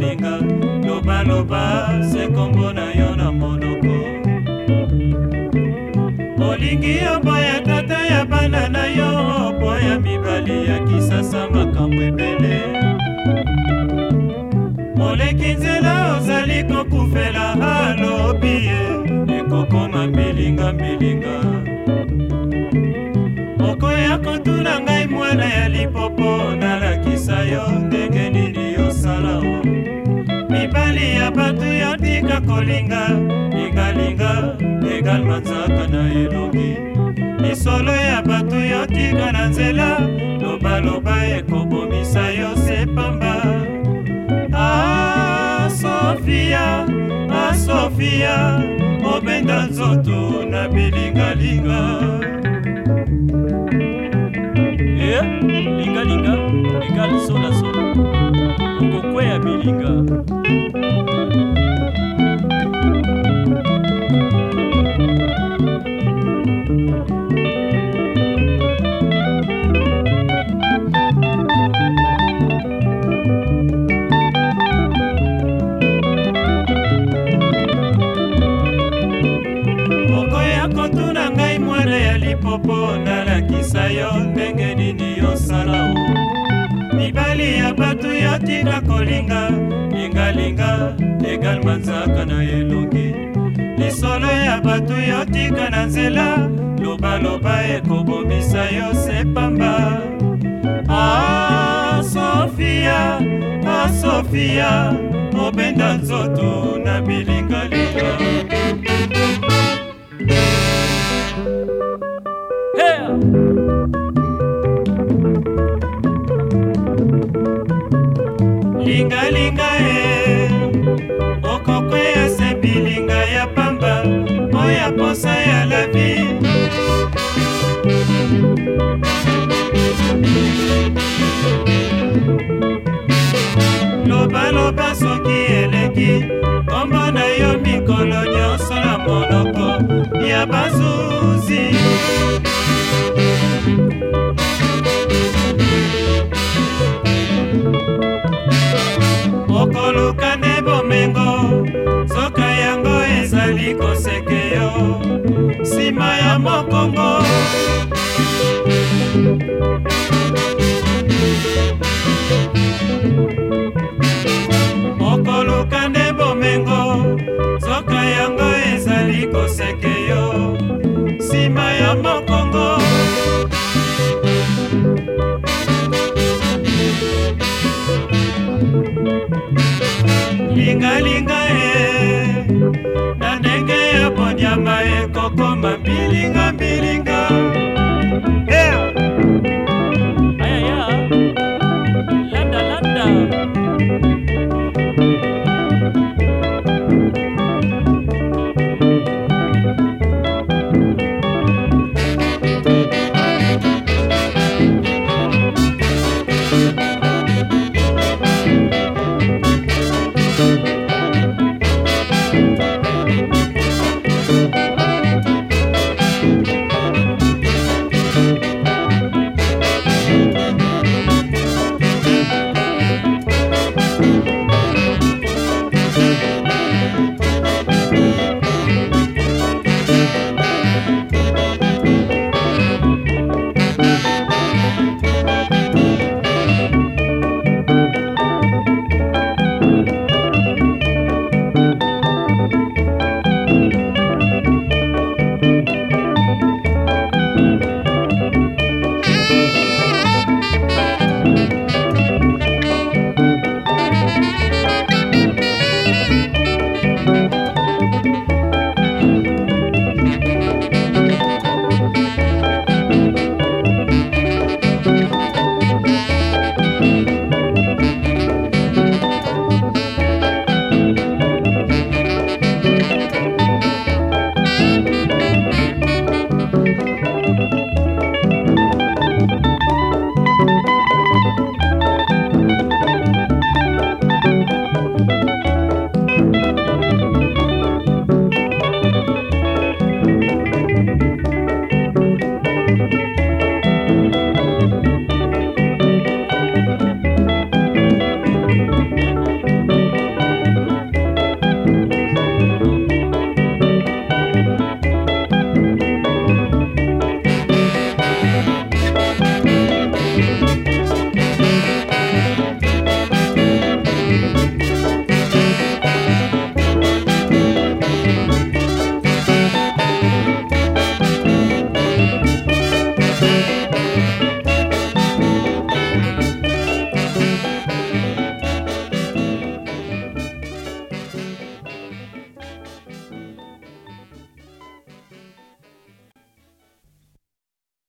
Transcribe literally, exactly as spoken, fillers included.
linga loba loba se kombo na yo na monoko. Olingi yo boya tata ya bana na yo, boya mibali ya kisasa makambo ebele. Moleki nzela ozali kokufela halobi ekokoma mbilinga mbilinga. Okoya kotuna ngai mwana ya lipopo, nalakisa yo ndenge nini yosala o. Mibali ya batu yotika kolinga, lingalinga egal manzaka na elongi. Lisolo ya batu yotika na nzela, loba loba ekobomisa yo sepamba. Ah Sofia, ah Sofia, obenda nzoto na bilingalinga. Eh, linga linga, egal sola sola, okokwe ya bilinga. Okoya kotuna ngai mwana ya lipopo, nalakisa yo ndenge nini yosala o. Mibali ya batu yotika kolinga, lingalinga egal manzaka na elongi. Lisolo ya batu yotika na nzela, loba loba ekobomisa yo sepamba. Ah Sofia, ah Sofia, obenda nzoto na bilingalinga. Linga linga e, okokwe ya sebilinga ya pamba, oya posa ya la vie. Loba loba soki eleki, kombo na yo mikolo nyonso na monoko ya bazuzi. Okoluka ne bomengo, soka yango ezali koseke yo, sima ya mokongo. Okoluka ne bomengo, soka yango ezali koseke yo, sima ya mokongo. Linga linga e, na ndenge ya bonyama ekokoma mbilinga mbilinga.